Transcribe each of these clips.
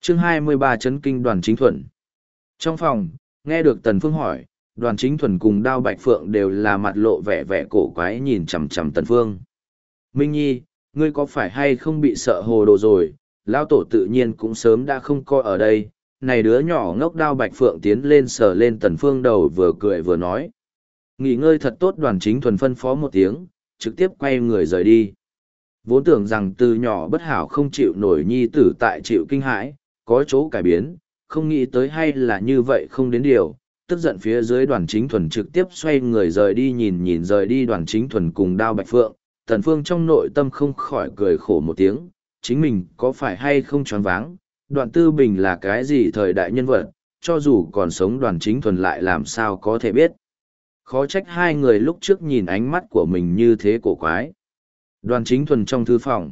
Chương 23 chấn kinh Đoàn Chính Thuần. Trong phòng, nghe được Tần Phương hỏi, Đoàn Chính Thuần cùng Đao Bạch Phượng đều là mặt lộ vẻ vẻ cổ quái nhìn chằm chằm Tần Phương. Minh Nhi, ngươi có phải hay không bị sợ hồ đồ rồi, lão tổ tự nhiên cũng sớm đã không coi ở đây. Này đứa nhỏ ngốc Đao Bạch Phượng tiến lên sờ lên Tần Phương đầu vừa cười vừa nói. Nghỉ ngơi thật tốt. Đoàn Chính Thuần phân phó một tiếng, trực tiếp quay người rời đi. Vốn tưởng rằng từ nhỏ bất hảo không chịu nổi nhi tử tại chịu kinh hãi, có chỗ cải biến, không nghĩ tới hay là như vậy không đến điều. Tức giận phía dưới Đoàn Chính Thuần trực tiếp xoay người rời đi, nhìn rời đi Đoàn Chính Thuần cùng Đao Bạch Phượng. Tần Phương trong nội tâm không khỏi cười khổ một tiếng, chính mình có phải hay không choáng váng, Đoạn Tư Bình là cái gì thời đại nhân vật, cho dù còn sống Đoàn Chính Thuần lại làm sao có thể biết. Khó trách hai người lúc trước nhìn ánh mắt của mình như thế cổ quái. Đoàn Chính Thuần trong thư phòng.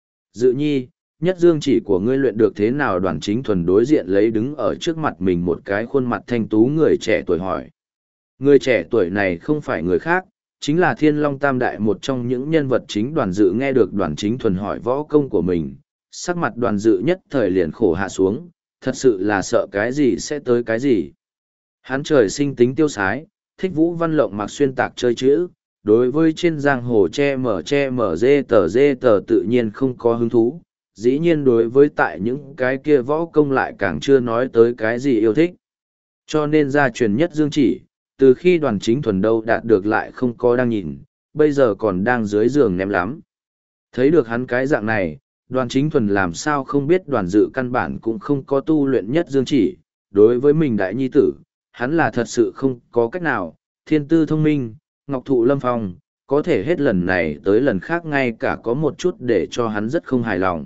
Dự Nhi, nhất dương chỉ của ngươi luyện được thế nào? Đoàn Chính Thuần đối diện lấy đứng ở trước mặt mình một cái khuôn mặt thanh tú người trẻ tuổi hỏi. Người trẻ tuổi này không phải người khác, chính là Thiên Long Tam Đại một trong những nhân vật chính. Đoàn Dự nghe được Đoàn Chính Thuần hỏi võ công của mình, sắc mặt Đoàn Dự nhất thời liền khổ hạ xuống, thật sự là sợ cái gì sẽ tới cái gì. Hắn trời sinh tính tiêu sái, thích vũ văn lộng mặc xuyên tạc chơi chữ, đối với trên giang hồ che mở dê tờ tự nhiên không có hứng thú, dĩ nhiên đối với tại những cái kia võ công lại càng chưa nói tới cái gì yêu thích. Cho nên gia truyền nhất dương chỉ, từ khi Đoàn Chính Thuần đâu đạt được lại không có đang nhìn, bây giờ còn đang dưới giường ném lắm. Thấy được hắn cái dạng này, Đoàn Chính Thuần làm sao không biết Đoàn Dự căn bản cũng không có tu luyện nhất dương chỉ, đối với mình đại nhi tử, hắn là thật sự không có cách nào, thiên tư thông minh, ngọc thụ lâm phong, có thể hết lần này tới lần khác ngay cả có một chút để cho hắn rất không hài lòng.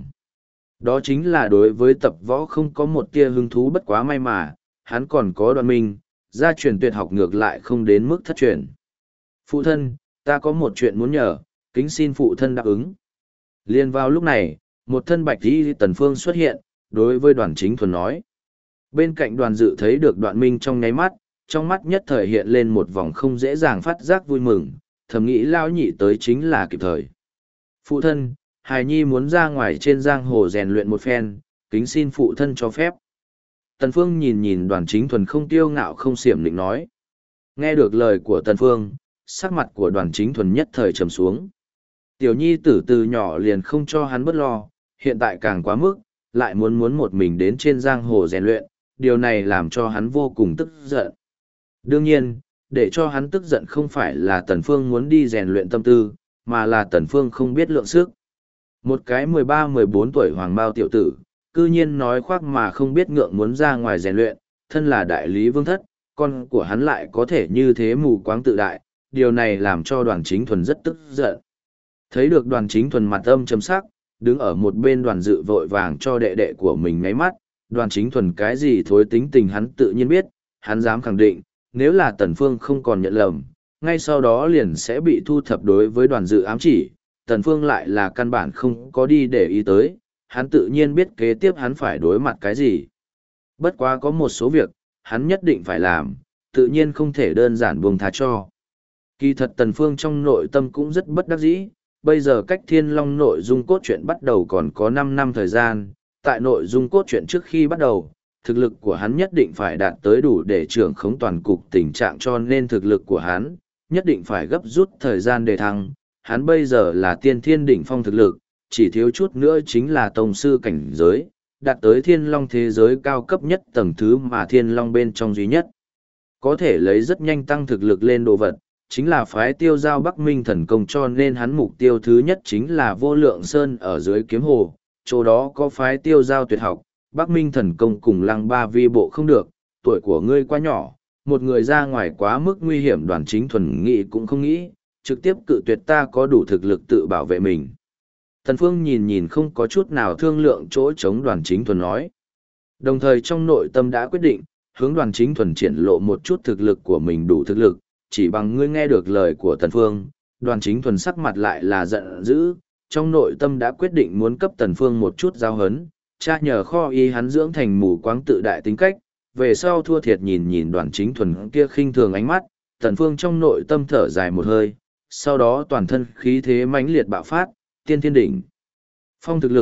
Đó chính là đối với tập võ không có một tia hứng thú, bất quá may mà, hắn còn có Đoàn Minh, gia truyền tuyệt học ngược lại không đến mức thất truyền. Phụ thân, ta có một chuyện muốn nhờ, kính xin phụ thân đáp ứng. Liên vào lúc này, một thân bạch y Tần Phương xuất hiện, đối với Đoàn Chính Thuần nói. Bên cạnh Đoàn Dự thấy được Đoạn Minh trong nháy mắt, trong mắt nhất thời hiện lên một vòng không dễ dàng phát giác vui mừng, thầm nghĩ lao nhị tới chính là kịp thời. Phụ thân, hài nhi muốn ra ngoài trên giang hồ rèn luyện một phen, kính xin phụ thân cho phép. Tần Phương nhìn Đoàn Chính Thuần không tiêu ngạo không xiểm định nói. Nghe được lời của Tần Phương, sắc mặt của Đoàn Chính Thuần nhất thời trầm xuống. Tiểu nhi tử từ nhỏ liền không cho hắn bất lo, hiện tại càng quá mức, lại muốn một mình đến trên giang hồ rèn luyện, điều này làm cho hắn vô cùng tức giận. Đương nhiên, để cho hắn tức giận không phải là Tần Phương muốn đi rèn luyện tâm tư, mà là Tần Phương không biết lượng sức. Một cái 13-14 tuổi hoàng bao tiểu tử, cư nhiên nói khoác mà không biết ngượng muốn ra ngoài rèn luyện, thân là đại lý vương thất, con của hắn lại có thể như thế mù quáng tự đại, điều này làm cho Đoàn Chính Thuần rất tức giận. Thấy được Đoàn Chính Thuần mặt âm trầm sắc, đứng ở một bên Đoàn Dự vội vàng cho đệ đệ của mình ngáy mắt, Đoàn Chính Thuần cái gì thối tính tình hắn tự nhiên biết, hắn dám khẳng định, nếu là Tần Phương không còn nhận lầm, ngay sau đó liền sẽ bị thu thập. Đối với Đoàn Dự ám chỉ, Tần Phương lại là căn bản không có đi để ý tới, hắn tự nhiên biết kế tiếp hắn phải đối mặt cái gì. Bất quá có một số việc, hắn nhất định phải làm, tự nhiên không thể đơn giản buông tha cho. Kỳ thật Tần Phương trong nội tâm cũng rất bất đắc dĩ, bây giờ cách Thiên Long nội dung cốt truyện bắt đầu còn có 5 năm thời gian, tại nội dung cốt truyện trước khi bắt đầu, thực lực của hắn nhất định phải đạt tới đủ để trưởng khống toàn cục tình trạng, cho nên thực lực của hắn nhất định phải gấp rút thời gian để thăng. Hắn bây giờ là tiên thiên đỉnh phong thực lực, chỉ thiếu chút nữa chính là tông sư cảnh giới, đạt tới Thiên Long thế giới cao cấp nhất tầng thứ mà Thiên Long bên trong duy nhất. Có thể lấy rất nhanh tăng thực lực lên đồ vật, chính là phái Tiêu Giao Bắc Minh thần công, cho nên hắn mục tiêu thứ nhất chính là Vô Lượng Sơn ở dưới Kiếm Hồ, chỗ đó có phái Tiêu Giao tuyệt học, Bắc Minh thần công cùng Lăng Ba vi bộ không được, tuổi của ngươi quá nhỏ, một người ra ngoài quá mức nguy hiểm. Đoàn Chính Thuần nghĩ cũng không nghĩ, trực tiếp cự tuyệt, ta có đủ thực lực tự bảo vệ mình. Tần Phương nhìn không có chút nào thương lượng chỗ chống Đoàn Chính Thuần nói. Đồng thời trong nội tâm đã quyết định, hướng Đoàn Chính Thuần triển lộ một chút thực lực của mình đủ thực lực, chỉ bằng ngươi. Nghe được lời của Tần Phương, Đoàn Chính Thuần sắc mặt lại là giận dữ, trong nội tâm đã quyết định muốn cấp Tần Phương một chút giáo hấn, cha nhờ kho y hắn dưỡng thành mù quáng tự đại tính cách, về sau thua thiệt. Nhìn Đoàn Chính Thuần kia khinh thường ánh mắt, Tần Phương trong nội tâm thở dài một hơi, sau đó toàn thân khí thế mãnh liệt bạo phát, tiên thiên đỉnh phong thực lực,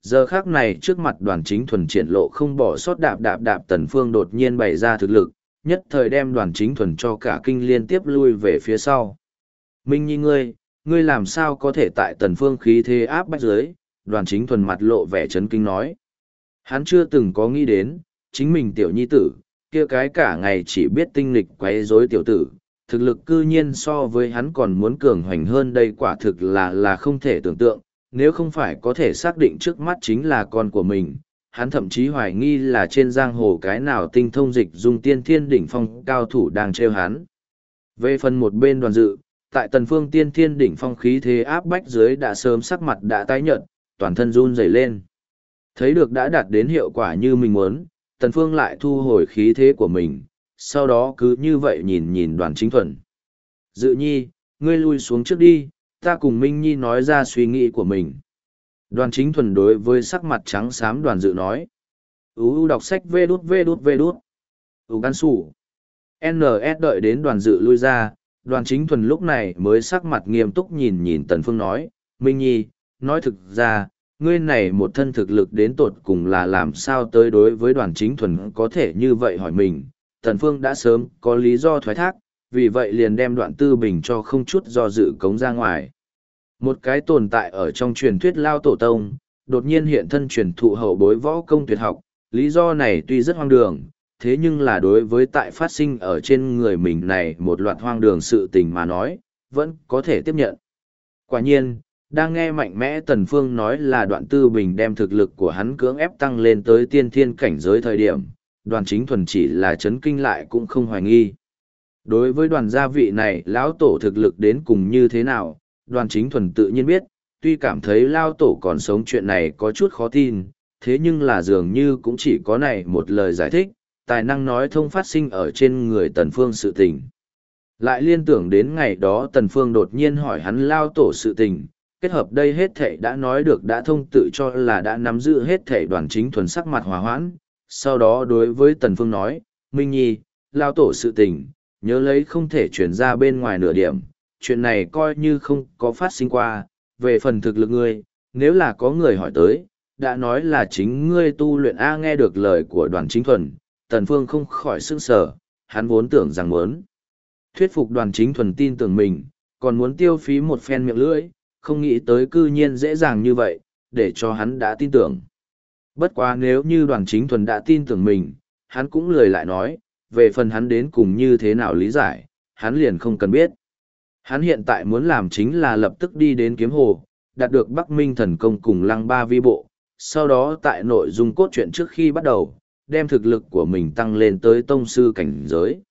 Giờ khác này trước mặt Đoàn Chính Thuần triển lộ không bỏ sót đạp đạp đạp, Tần Phương đột nhiên bày ra thực lực, nhất thời đem Đoàn Chính Thuần cho cả kinh liên tiếp lui về phía sau. Minh Nhi ngươi làm sao có thể tại Tần Phương khí thế áp bách dưới? Đoàn Chính Thuần mặt lộ vẻ chấn kinh nói. Hắn chưa từng có nghĩ đến, chính mình tiểu nhi tử, kia cái cả ngày chỉ biết tinh nghịch quấy rối tiểu tử, thực lực cư nhiên so với hắn còn muốn cường hoành hơn, đây quả thực là không thể tưởng tượng, nếu không phải có thể xác định trước mắt chính là con của mình, hắn thậm chí hoài nghi là trên giang hồ cái nào tinh thông dịch dung tiên thiên đỉnh phong cao thủ đang trêu hắn. Về phần một bên Đoàn Dự, tại Tần Phương tiên thiên đỉnh phong khí thế áp bách dưới đã sớm sắc mặt đã tái nhợt, toàn thân run rẩy lên. Thấy được đã đạt đến hiệu quả như mình muốn, Tần Phương lại thu hồi khí thế của mình, sau đó cứ như vậy nhìn nhìn Đoàn Chính Thuần. Dự nhi, ngươi lui xuống trước đi, ta cùng Minh Nhi nói ra suy nghĩ của mình. Đoàn Chính Thuần đối với sắc mặt trắng xám Đoàn Dự nói. Đọc sách vê đút. Gan sủ. NS đợi đến Đoàn Dự lui ra, Đoàn Chính Thuần lúc này mới sắc mặt nghiêm túc nhìn nhìn Tần Phương nói. Minh Nhi, nói thực ra, ngươi này một thân thực lực đến tột cùng là làm sao tới? Đối với Đoàn Chính Thuần có thể như vậy hỏi mình, Tần Phương đã sớm có lý do thoái thác, vì vậy liền đem Đoạn Tư Bình cho không chút do dự cống ra ngoài. Một cái tồn tại ở trong truyền thuyết lao tổ tông, đột nhiên hiện thân truyền thụ hậu bối võ công tuyệt học, lý do này tuy rất hoang đường, thế nhưng là đối với tại phát sinh ở trên người mình này một loạt hoang đường sự tình mà nói, vẫn có thể tiếp nhận. Quả nhiên, đang nghe mạnh mẽ Tần Phương nói là Đoạn Tư Bình đem thực lực của hắn cưỡng ép tăng lên tới tiên thiên cảnh giới thời điểm, Đoàn Chính Thuần chỉ là chấn kinh lại cũng không hoài nghi. Đối với Đoàn gia vị này lão tổ thực lực đến cùng như thế nào, Đoàn Chính Thuần tự nhiên biết, tuy cảm thấy lao tổ còn sống chuyện này có chút khó tin, thế nhưng là dường như cũng chỉ có này một lời giải thích, tài năng nói thông phát sinh ở trên người Tần Phương sự tình. Lại liên tưởng đến ngày đó Tần Phương đột nhiên hỏi hắn lao tổ sự tình, kết hợp đây hết thảy đã nói được đã thông, tự cho là đã nắm giữ hết thảy. Đoàn Chính Thuần sắc mặt hòa hoãn, sau đó đối với Tần Phương nói, Minh Nhi, lao tổ sự tình, nhớ lấy không thể truyền ra bên ngoài nửa điểm, chuyện này coi như không có phát sinh qua. Về phần thực lực ngươi, nếu là có người hỏi tới, đã nói là chính ngươi tu luyện. Nghe được lời của Đoàn Chính Thuần, Tần Phương không khỏi sửng sở, hắn vốn tưởng rằng muốn thuyết phục Đoàn Chính Thuần tin tưởng mình, còn muốn tiêu phí một phen miệng lưỡi, không nghĩ tới cư nhiên dễ dàng như vậy, để cho hắn đã tin tưởng. Bất quá nếu như Đoàn Chính Thuần đã tin tưởng mình, hắn cũng lười lại nói, về phần hắn đến cùng như thế nào lý giải, hắn liền không cần biết. Hắn hiện tại muốn làm chính là lập tức đi đến Kiếm Hồ, đạt được Bắc Minh thần công cùng Lăng Ba vi bộ, sau đó tại nội dung cốt truyện trước khi bắt đầu, đem thực lực của mình tăng lên tới tông sư cảnh giới.